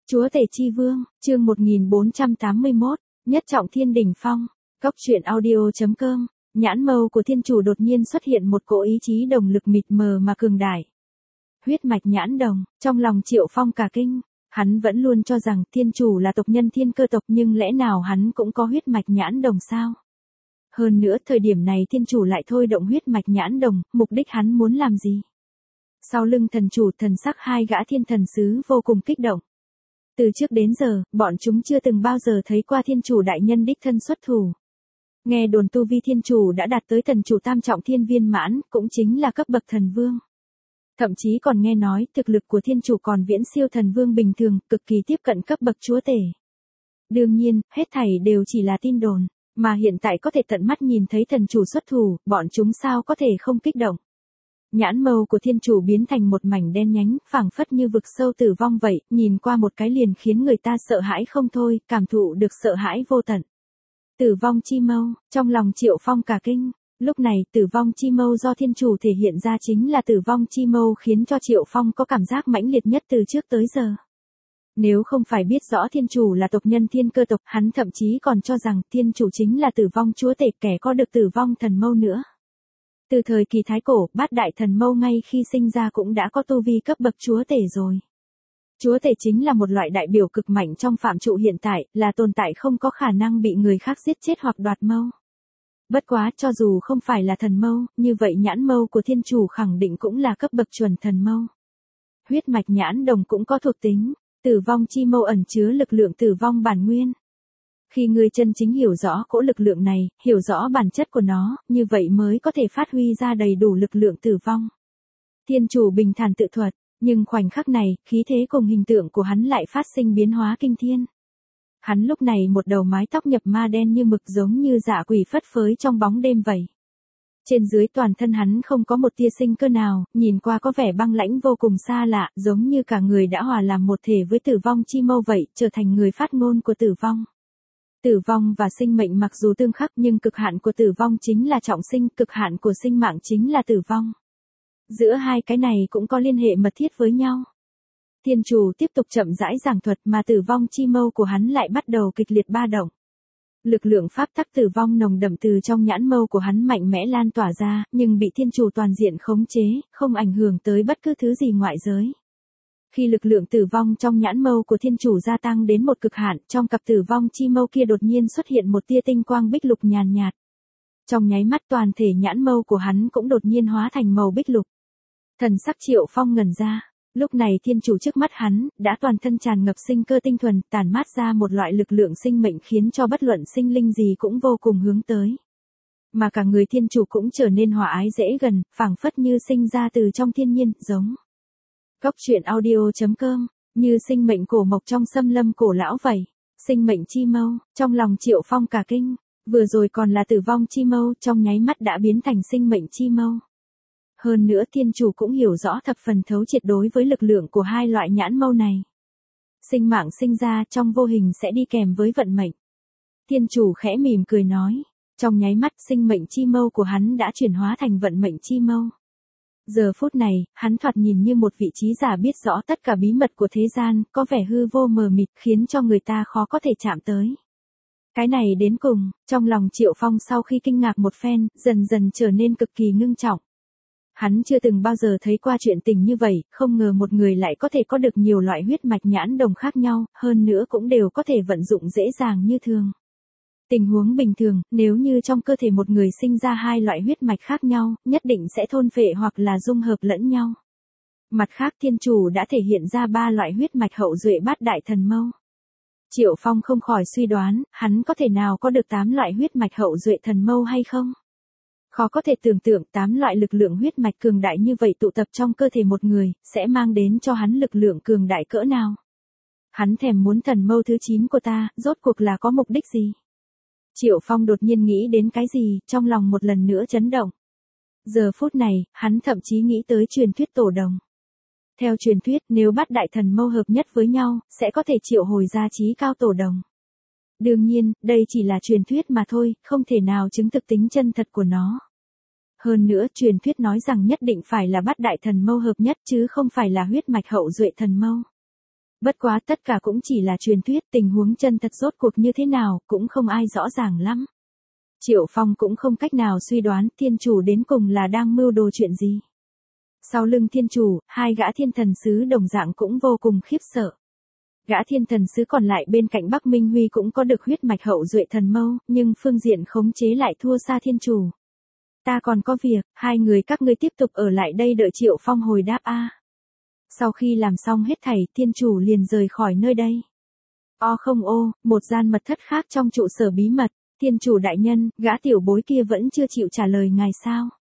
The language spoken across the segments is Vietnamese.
Chúa tể chi vương, chương 1481, nhất trọng thiên đỉnh phong. Cốc truyện audio.com. Nhãn mâu của thiên chủ đột nhiên xuất hiện một cỗ ý chí đồng lực mịt mờ mà cường đại. Huyết mạch nhãn đồng, trong lòng Triệu Phong cả kinh. Hắn vẫn luôn cho rằng thiên chủ là tộc nhân thiên cơ tộc, nhưng lẽ nào hắn cũng có huyết mạch nhãn đồng sao? Hơn nữa thời điểm này thiên chủ lại thôi động huyết mạch nhãn đồng, mục đích hắn muốn làm gì? Sau lưng thần chủ thần sắc hai gã thiên thần sứ vô cùng kích động. Từ trước đến giờ, bọn chúng chưa từng bao giờ thấy qua thiên chủ đại nhân đích thân xuất thủ. Nghe đồn tu vi thiên chủ đã đạt tới thần chủ tam trọng thiên viên mãn, cũng chính là cấp bậc thần vương. Thậm chí còn nghe nói thực lực của thiên chủ còn viễn siêu thần vương bình thường, cực kỳ tiếp cận cấp bậc chúa tể. Đương nhiên, hết thảy đều chỉ là tin đồn, mà hiện tại có thể tận mắt nhìn thấy thần chủ xuất thủ, bọn chúng sao có thể không kích động. Nhãn mâu của thiên chủ biến thành một mảnh đen nhánh, phảng phất như vực sâu tử vong vậy, nhìn qua một cái liền khiến người ta sợ hãi không thôi, cảm thụ được sợ hãi vô tận. Tử vong chi mâu, trong lòng Triệu Phong cả kinh. Lúc này tử vong chi mâu do thiên chủ thể hiện ra chính là tử vong chi mâu khiến cho Triệu Phong có cảm giác mãnh liệt nhất từ trước tới giờ. Nếu không phải biết rõ thiên chủ là tộc nhân thiên cơ tộc, hắn thậm chí còn cho rằng thiên chủ chính là tử vong chúa tể, kẻ có được tử vong thần mâu nữa. Từ thời kỳ thái cổ, bát đại thần mâu ngay khi sinh ra cũng đã có tu vi cấp bậc chúa tể rồi. Chúa tể chính là một loại đại biểu cực mạnh trong phạm trụ hiện tại, là tồn tại không có khả năng bị người khác giết chết hoặc đoạt mâu. Bất quá, cho dù không phải là thần mâu, như vậy nhãn mâu của thiên chủ khẳng định cũng là cấp bậc chuẩn thần mâu. Huyết mạch nhãn đồng cũng có thuộc tính, tử vong chi mâu ẩn chứa lực lượng tử vong bản nguyên. Khi người chân chính hiểu rõ cỗ lực lượng này, hiểu rõ bản chất của nó, như vậy mới có thể phát huy ra đầy đủ lực lượng tử vong. Thiên chủ bình thản tự thuật, nhưng khoảnh khắc này, khí thế cùng hình tượng của hắn lại phát sinh biến hóa kinh thiên. Hắn lúc này một đầu mái tóc nhập ma đen như mực, giống như dã quỷ phất phới trong bóng đêm vậy. Trên dưới toàn thân hắn không có một tia sinh cơ nào, nhìn qua có vẻ băng lãnh vô cùng xa lạ, giống như cả người đã hòa làm một thể với tử vong chi mâu vậy, trở thành người phát ngôn của tử vong. Tử vong và sinh mệnh mặc dù tương khắc, nhưng cực hạn của tử vong chính là trọng sinh, cực hạn của sinh mạng chính là tử vong. Giữa hai cái này cũng có liên hệ mật thiết với nhau. Thiên chủ tiếp tục chậm rãi giảng thuật, mà tử vong chi mâu của hắn lại bắt đầu kịch liệt ba động. Lực lượng pháp tắc tử vong nồng đậm từ trong nhãn mâu của hắn mạnh mẽ lan tỏa ra, nhưng bị thiên chủ toàn diện khống chế, không ảnh hưởng tới bất cứ thứ gì ngoại giới. Khi lực lượng tử vong trong nhãn mâu của thiên chủ gia tăng đến một cực hạn, trong cặp tử vong chi mâu kia đột nhiên xuất hiện một tia tinh quang bích lục nhàn nhạt. Trong nháy mắt toàn thể nhãn mâu của hắn cũng đột nhiên hóa thành màu bích lục. Thần sắc Triệu Phong ngẩn ra. Lúc này thiên chủ trước mắt hắn, đã toàn thân tràn ngập sinh cơ tinh thuần, tản mát ra một loại lực lượng sinh mệnh khiến cho bất luận sinh linh gì cũng vô cùng hướng tới. Mà cả người thiên chủ cũng trở nên hòa ái dễ gần, phảng phất như sinh ra từ trong thiên nhiên, giống. Cốc truyện audio.com, như sinh mệnh cổ mộc trong xâm lâm cổ lão vậy. Sinh mệnh chi mâu, trong lòng Triệu Phong cả kinh, vừa rồi còn là tử vong chi mâu, trong nháy mắt đã biến thành sinh mệnh chi mâu. Hơn nữa thiên chủ cũng hiểu rõ thập phần thấu triệt đối với lực lượng của hai loại nhãn mâu này. Sinh mạng sinh ra trong vô hình sẽ đi kèm với vận mệnh. Thiên chủ khẽ mỉm cười nói, trong nháy mắt sinh mệnh chi mâu của hắn đã chuyển hóa thành vận mệnh chi mâu. Giờ phút này, hắn thoạt nhìn như một vị trí giả biết rõ tất cả bí mật của thế gian, có vẻ hư vô mờ mịt khiến cho người ta khó có thể chạm tới. Cái này đến cùng, trong lòng Triệu Phong sau khi kinh ngạc một phen, dần dần trở nên cực kỳ ngưng trọng. Hắn chưa từng bao giờ thấy qua chuyện tình như vậy, không ngờ một người lại có thể có được nhiều loại huyết mạch nhãn đồng khác nhau, hơn nữa cũng đều có thể vận dụng dễ dàng như thường. Tình huống bình thường, nếu như trong cơ thể một người sinh ra hai loại huyết mạch khác nhau, nhất định sẽ thôn phệ hoặc là dung hợp lẫn nhau. Mặt khác thiên chủ đã thể hiện ra ba loại huyết mạch hậu duệ bát đại thần mâu. Triệu Phong không khỏi suy đoán, hắn có thể nào có được 8 loại huyết mạch hậu duệ thần mâu hay không? Khó có thể tưởng tượng 8 loại lực lượng huyết mạch cường đại như vậy tụ tập trong cơ thể một người, sẽ mang đến cho hắn lực lượng cường đại cỡ nào. Hắn thèm muốn thần mâu thứ 9 của ta, rốt cuộc là có mục đích gì? Triệu Phong đột nhiên nghĩ đến cái gì, trong lòng một lần nữa chấn động. Giờ phút này, hắn thậm chí nghĩ tới truyền thuyết tổ đồng. Theo truyền thuyết, nếu bát đại thần mâu hợp nhất với nhau, sẽ có thể triệu hồi ra chí cao tổ đồng. Đương nhiên, đây chỉ là truyền thuyết mà thôi, không thể nào chứng thực tính chân thật của nó. Hơn nữa, truyền thuyết nói rằng nhất định phải là bát đại thần mâu hợp nhất chứ không phải là huyết mạch hậu duệ thần mâu. Bất quá tất cả cũng chỉ là truyền thuyết, tình huống chân thật rốt cuộc như thế nào, cũng không ai rõ ràng lắm. Triệu Phong cũng không cách nào suy đoán thiên chủ đến cùng là đang mưu đồ chuyện gì. Sau lưng thiên chủ, hai gã thiên thần sứ đồng dạng cũng vô cùng khiếp sợ. Gã thiên thần sứ còn lại bên cạnh Bắc Minh Huy cũng có được huyết mạch hậu duệ thần mâu, nhưng phương diện khống chế lại thua xa thiên chủ. Ta còn có việc, hai người các ngươi tiếp tục ở lại đây đợi Triệu Phong hồi đáp a. Sau khi làm xong hết thảy, thiên chủ liền rời khỏi nơi đây. Không ô, một gian mật thất khác trong trụ sở bí mật, thiên chủ đại nhân, gã tiểu bối kia vẫn chưa chịu trả lời ngài sao?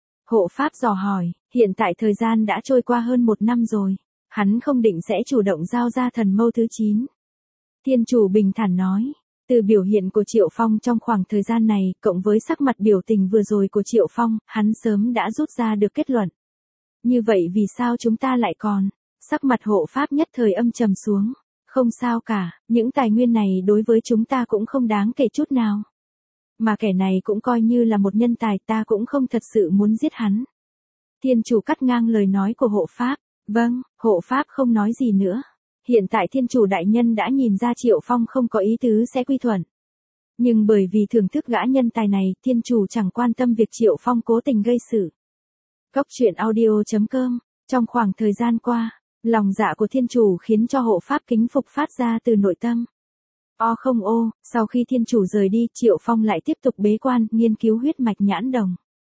Hộ pháp dò hỏi, hiện tại thời gian đã trôi qua hơn 1 năm rồi, hắn không định sẽ chủ động giao ra thần mâu thứ 9. Thiên chủ bình thản nói, từ biểu hiện của Triệu Phong trong khoảng thời gian này, cộng với sắc mặt biểu tình vừa rồi của Triệu Phong, hắn sớm đã rút ra được kết luận. Như vậy vì sao chúng ta lại còn? Sắc mặt hộ pháp nhất thời âm trầm xuống. Không sao cả, những tài nguyên này đối với chúng ta cũng không đáng kể chút nào. Mà kẻ này cũng coi như là một nhân tài, ta cũng không thật sự muốn giết hắn. Thiên chủ cắt ngang lời nói của hộ pháp. Vâng, hộ pháp không nói gì nữa. Hiện tại thiên chủ đại nhân đã nhìn ra Triệu Phong không có ý tứ sẽ quy thuận. Nhưng bởi vì thưởng thức gã nhân tài này, thiên chủ chẳng quan tâm việc Triệu Phong cố tình gây sự. Cốc truyện audio.com. Trong khoảng thời gian qua, lòng dạ của thiên chủ khiến cho hộ pháp kính phục phát ra từ nội tâm. Không ô, sau khi thiên chủ rời đi, Triệu Phong lại tiếp tục bế quan, nghiên cứu huyết mạch nhãn đồng.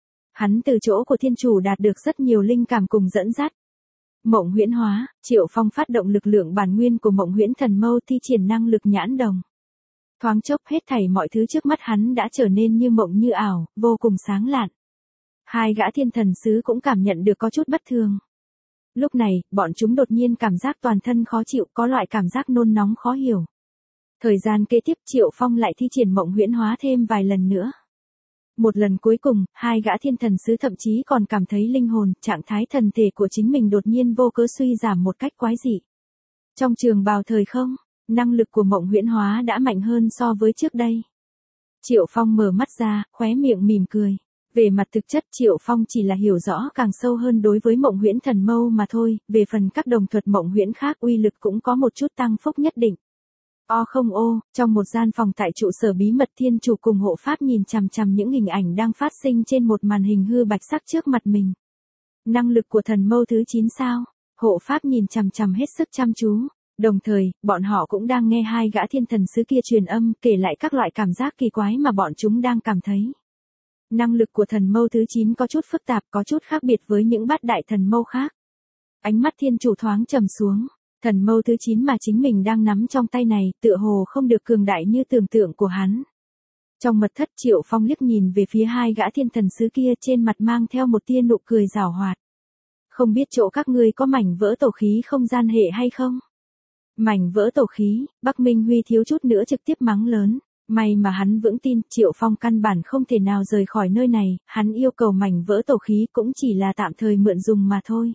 Hắn từ chỗ của thiên chủ đạt được rất nhiều linh cảm cùng dẫn dắt. Mộng huyễn hóa, Triệu Phong phát động lực lượng bản nguyên của mộng huyễn thần mâu thi triển năng lực nhãn đồng. Thoáng chốc hết thảy mọi thứ trước mắt hắn đã trở nên như mộng như ảo, vô cùng sáng lạn. Hai gã thiên thần sứ cũng cảm nhận được có chút bất thường. Lúc này, bọn chúng đột nhiên cảm giác toàn thân khó chịu, có loại cảm giác nôn nóng khó hiểu. Thời gian kế tiếp Triệu Phong lại thi triển mộng huyễn hóa thêm vài lần nữa. Một lần cuối cùng, hai gã thiên thần sứ thậm chí còn cảm thấy linh hồn, trạng thái thần thể của chính mình đột nhiên vô cớ suy giảm một cách quái dị. Trong trường bào thời không, năng lực của mộng huyễn hóa đã mạnh hơn so với trước đây. Triệu Phong mở mắt ra, khóe miệng mỉm cười. Về mặt thực chất Triệu Phong chỉ là hiểu rõ càng sâu hơn đối với mộng huyễn thần mâu mà thôi, về phần các đồng thuật mộng huyễn khác uy lực cũng có một chút tăng phúc nhất định. Không ô, trong một gian phòng tại trụ sở bí mật thiên chủ cùng hộ pháp nhìn chằm chằm những hình ảnh đang phát sinh trên một màn hình hư bạch sắc trước mặt mình. Năng lực của thần mâu thứ 9 sao? Hộ pháp nhìn chằm chằm hết sức chăm chú. Đồng thời, bọn họ cũng đang nghe hai gã thiên thần sứ kia truyền âm kể lại các loại cảm giác kỳ quái mà bọn chúng đang cảm thấy. Năng lực của thần mâu thứ 9 có chút phức tạp, có chút khác biệt với những bát đại thần mâu khác. Ánh mắt thiên chủ thoáng trầm xuống. Thần mâu thứ 9 mà chính mình đang nắm trong tay này, tựa hồ không được cường đại như tưởng tượng của hắn. Trong mật thất Triệu Phong liếc nhìn về phía hai gã thiên thần sứ kia, trên mặt mang theo một tia nụ cười giảo hoạt. Không biết chỗ các ngươi có mảnh vỡ tổ khí không gian hệ hay không? Mảnh vỡ tổ khí, Bắc Minh Huy thiếu chút nữa trực tiếp mắng lớn. May mà hắn vững tin Triệu Phong căn bản không thể nào rời khỏi nơi này, hắn yêu cầu mảnh vỡ tổ khí cũng chỉ là tạm thời mượn dùng mà thôi.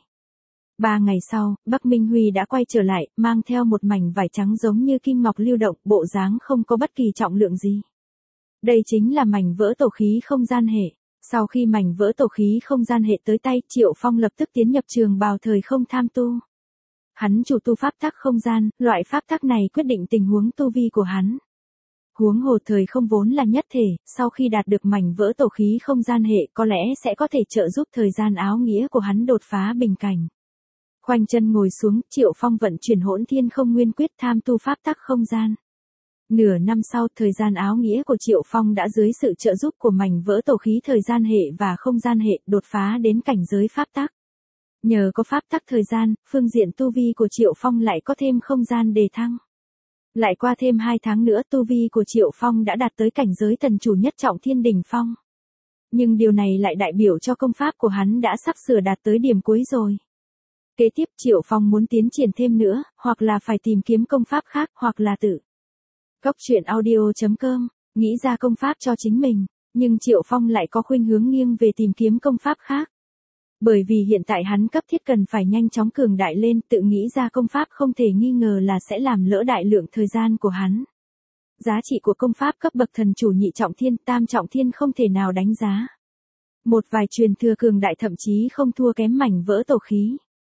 3 ngày sau, Bắc Minh Huy đã quay trở lại, mang theo một mảnh vải trắng giống như kim ngọc lưu động, bộ dáng không có bất kỳ trọng lượng gì. Đây chính là mảnh vỡ tổ khí không gian hệ. Sau khi mảnh vỡ tổ khí không gian hệ tới tay, Triệu Phong lập tức tiến nhập trường bào thời không tham tu. Hắn chủ tu pháp tắc không gian, loại pháp tắc này quyết định tình huống tu vi của hắn. Huống hồ thời không vốn là nhất thể, sau khi đạt được mảnh vỡ tổ khí không gian hệ có lẽ sẽ có thể trợ giúp thời gian áo nghĩa của hắn đột phá bình cảnh. Khoanh chân ngồi xuống, Triệu Phong vận chuyển hỗn thiên không nguyên quyết tham tu pháp tắc không gian. Nửa năm sau, thời gian áo nghĩa của Triệu Phong đã dưới sự trợ giúp của mảnh vỡ tổ khí thời gian hệ và không gian hệ đột phá đến cảnh giới pháp tắc. Nhờ có pháp tắc thời gian, phương diện tu vi của Triệu Phong lại có thêm không gian đề thăng. Lại qua thêm 2 tháng nữa tu vi của Triệu Phong đã đạt tới cảnh giới thần chủ nhất trọng thiên đỉnh phong. Nhưng điều này lại đại biểu cho công pháp của hắn đã sắp sửa đạt tới điểm cuối rồi. Kế tiếp Triệu Phong muốn tiến triển thêm nữa, hoặc là phải tìm kiếm công pháp khác, hoặc là tự. Cốc truyện audio.com, nghĩ ra công pháp cho chính mình, nhưng Triệu Phong lại có khuynh hướng nghiêng về tìm kiếm công pháp khác. Bởi vì hiện tại hắn cấp thiết cần phải nhanh chóng cường đại lên, tự nghĩ ra công pháp không thể nghi ngờ là sẽ làm lỡ đại lượng thời gian của hắn. Giá trị của công pháp cấp bậc thần chủ nhị trọng thiên, tam trọng thiên không thể nào đánh giá. Một vài truyền thừa cường đại thậm chí không thua kém mảnh vỡ tổ khí.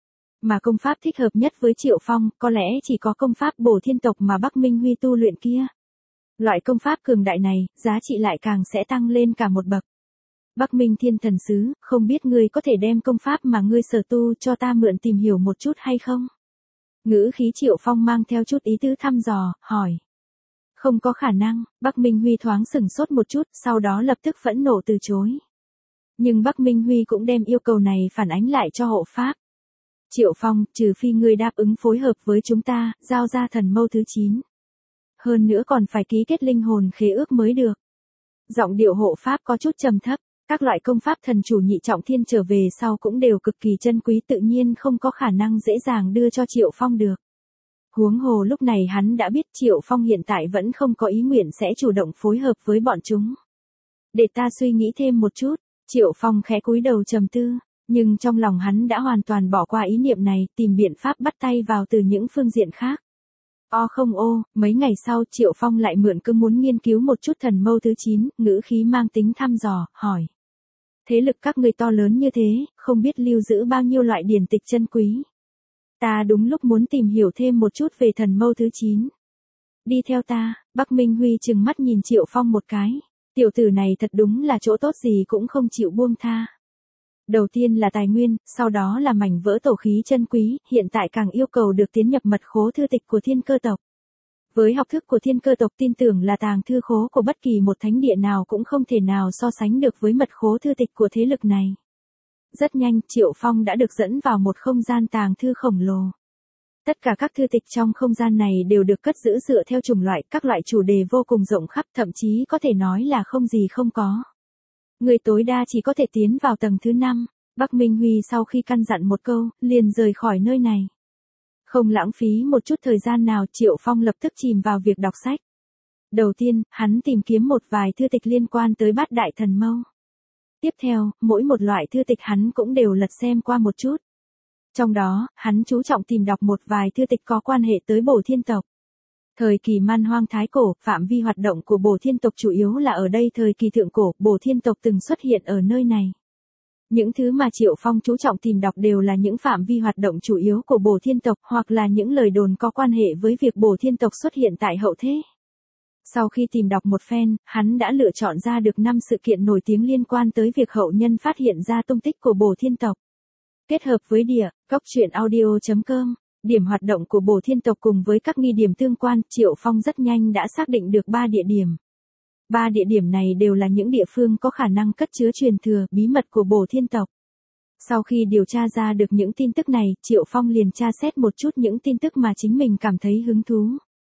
Mà công pháp thích hợp nhất với Triệu Phong, có lẽ chỉ có công pháp Bổ Thiên tộc mà Bắc Minh Huy tu luyện kia. Loại công pháp cường đại này, giá trị lại càng sẽ tăng lên cả một bậc. Bắc Minh Thiên Thần Sứ, không biết ngươi có thể đem công pháp mà ngươi sở tu cho ta mượn tìm hiểu một chút hay không? Ngữ khí Triệu Phong mang theo chút ý tứ thăm dò, hỏi. Không có khả năng, Bắc Minh Huy thoáng sửng sốt một chút, sau đó lập tức phẫn nộ từ chối. Nhưng Bắc Minh Huy cũng đem yêu cầu này phản ánh lại cho hộ pháp. Triệu Phong, trừ phi ngươi đáp ứng phối hợp với chúng ta, giao ra thần mâu thứ 9. Hơn nữa còn phải ký kết linh hồn khế ước mới được. Giọng điệu hộ pháp có chút trầm thấp, các loại công pháp thần chủ nhị trọng thiên trở về sau cũng đều cực kỳ chân quý, tự nhiên không có khả năng dễ dàng đưa cho Triệu Phong được. Huống hồ lúc này hắn đã biết Triệu Phong hiện tại vẫn không có ý nguyện sẽ chủ động phối hợp với bọn chúng. Để ta suy nghĩ thêm một chút, Triệu Phong khẽ cúi đầu trầm tư, nhưng trong lòng hắn đã hoàn toàn bỏ qua ý niệm này, tìm biện pháp bắt tay vào từ những phương diện khác. Mấy ngày sau Triệu Phong lại mượn cơ muốn nghiên cứu một chút thần mâu thứ 9, ngữ khí mang tính thăm dò, hỏi. Thế lực các ngươi to lớn như thế, không biết lưu giữ bao nhiêu loại điển tịch chân quý. Ta đúng lúc muốn tìm hiểu thêm một chút về thần mâu thứ 9. Đi theo ta, Bắc Minh Huy trừng mắt nhìn Triệu Phong một cái. Tiểu tử này thật đúng là chỗ tốt gì cũng không chịu buông tha. Đầu tiên là tài nguyên, sau đó là mảnh vỡ tổ khí chân quý, hiện tại càng yêu cầu được tiến nhập mật khố thư tịch của Thiên Cơ tộc. Với học thức của Thiên Cơ tộc tin tưởng là tàng thư khố của bất kỳ một thánh địa nào cũng không thể nào so sánh được với mật khố thư tịch của thế lực này. Rất nhanh, Triệu Phong đã được dẫn vào một không gian tàng thư khổng lồ. Tất cả các thư tịch trong không gian này đều được cất giữ dựa theo chủng loại, các loại chủ đề vô cùng rộng khắp, thậm chí có thể nói là không gì không có. Người tối đa chỉ có thể tiến vào tầng thứ 5, Bắc Minh Huy sau khi căn dặn một câu, liền rời khỏi nơi này. Không lãng phí một chút thời gian nào, Triệu Phong lập tức chìm vào việc đọc sách. Đầu tiên, hắn tìm kiếm một vài thư tịch liên quan tới Bát Đại Thần Mâu. Tiếp theo, mỗi một loại thư tịch hắn cũng đều lật xem qua một chút. Trong đó, hắn chú trọng tìm đọc một vài thư tịch có quan hệ tới Bổ Thiên tộc. Thời kỳ Man Hoang Thái Cổ, phạm vi hoạt động của Bổ Thiên tộc chủ yếu là ở đây. Thời kỳ Thượng Cổ, Bổ Thiên tộc từng xuất hiện ở nơi này. Những thứ mà Triệu Phong chú trọng tìm đọc đều là những phạm vi hoạt động chủ yếu của Bổ Thiên tộc, hoặc là những lời đồn có quan hệ với việc Bổ Thiên tộc xuất hiện tại hậu thế. Sau khi tìm đọc một phen, hắn đã lựa chọn ra được 5 sự kiện nổi tiếng liên quan tới việc hậu nhân phát hiện ra tung tích của Bổ Thiên tộc. Kết hợp với cóc.audio.com, điểm hoạt động của Bổ Thiên tộc cùng với các nghi điểm tương quan, Triệu Phong rất nhanh đã xác định được 3 địa điểm. 3 địa điểm này đều là những địa phương có khả năng cất chứa truyền thừa, bí mật của Bổ Thiên tộc. Sau khi điều tra ra được những tin tức này, Triệu Phong liền tra xét một chút những tin tức mà chính mình cảm thấy hứng thú.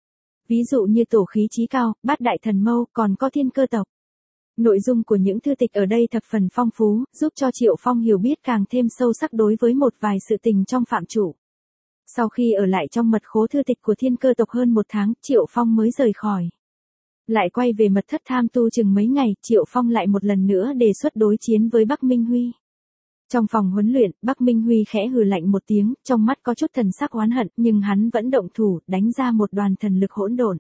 Ví dụ như tổ khí chí cao, Bát Đại Thần Mâu, còn có Thiên Cơ tộc. Nội dung của những thư tịch ở đây thập phần phong phú, giúp cho Triệu Phong hiểu biết càng thêm sâu sắc đối với một vài sự tình trong phạm chủ. Sau khi ở lại trong mật khố thư tịch của Thiên Cơ tộc hơn 1 tháng, Triệu Phong mới rời khỏi. Lại quay về mật thất tham tu chừng mấy ngày, Triệu Phong lại một lần nữa đề xuất đối chiến với Bắc Minh Huy. Trong phòng huấn luyện, Bắc Minh Huy khẽ hừ lạnh một tiếng, trong mắt có chút thần sắc oán hận, nhưng hắn vẫn động thủ, đánh ra một đoàn thần lực hỗn độn.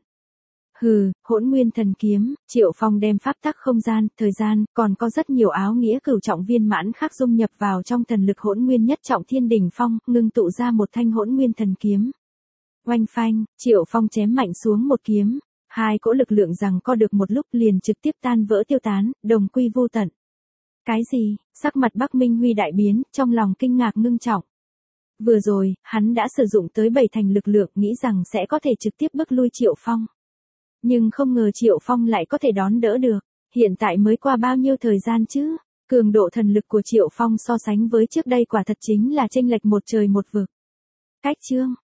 Hỗn nguyên thần kiếm, Triệu Phong đem pháp tắc không gian, thời gian, còn có rất nhiều áo nghĩa cửu trọng viên mãn khác dung nhập vào trong thần lực hỗn nguyên nhất trọng thiên đỉnh phong, ngưng tụ ra một thanh hỗn nguyên thần kiếm. Oanh phanh, Triệu Phong chém mạnh xuống một kiếm, 2 cỗ lực lượng giằng co được một lúc liền trực tiếp tan vỡ tiêu tán, đồng quy vô tận. Cái gì? Sắc mặt Bắc Minh Huy đại biến, trong lòng kinh ngạc ngưng trọng. Vừa rồi, hắn đã sử dụng tới 7 thành lực lượng, nghĩ rằng sẽ có thể trực tiếp bức lui Triệu Phong. Nhưng không ngờ Triệu Phong lại có thể đón đỡ được. Hiện tại mới qua bao nhiêu thời gian chứ? Cường độ thần lực của Triệu Phong so sánh với trước đây quả thật chính là chênh lệch một trời một vực. Cách chương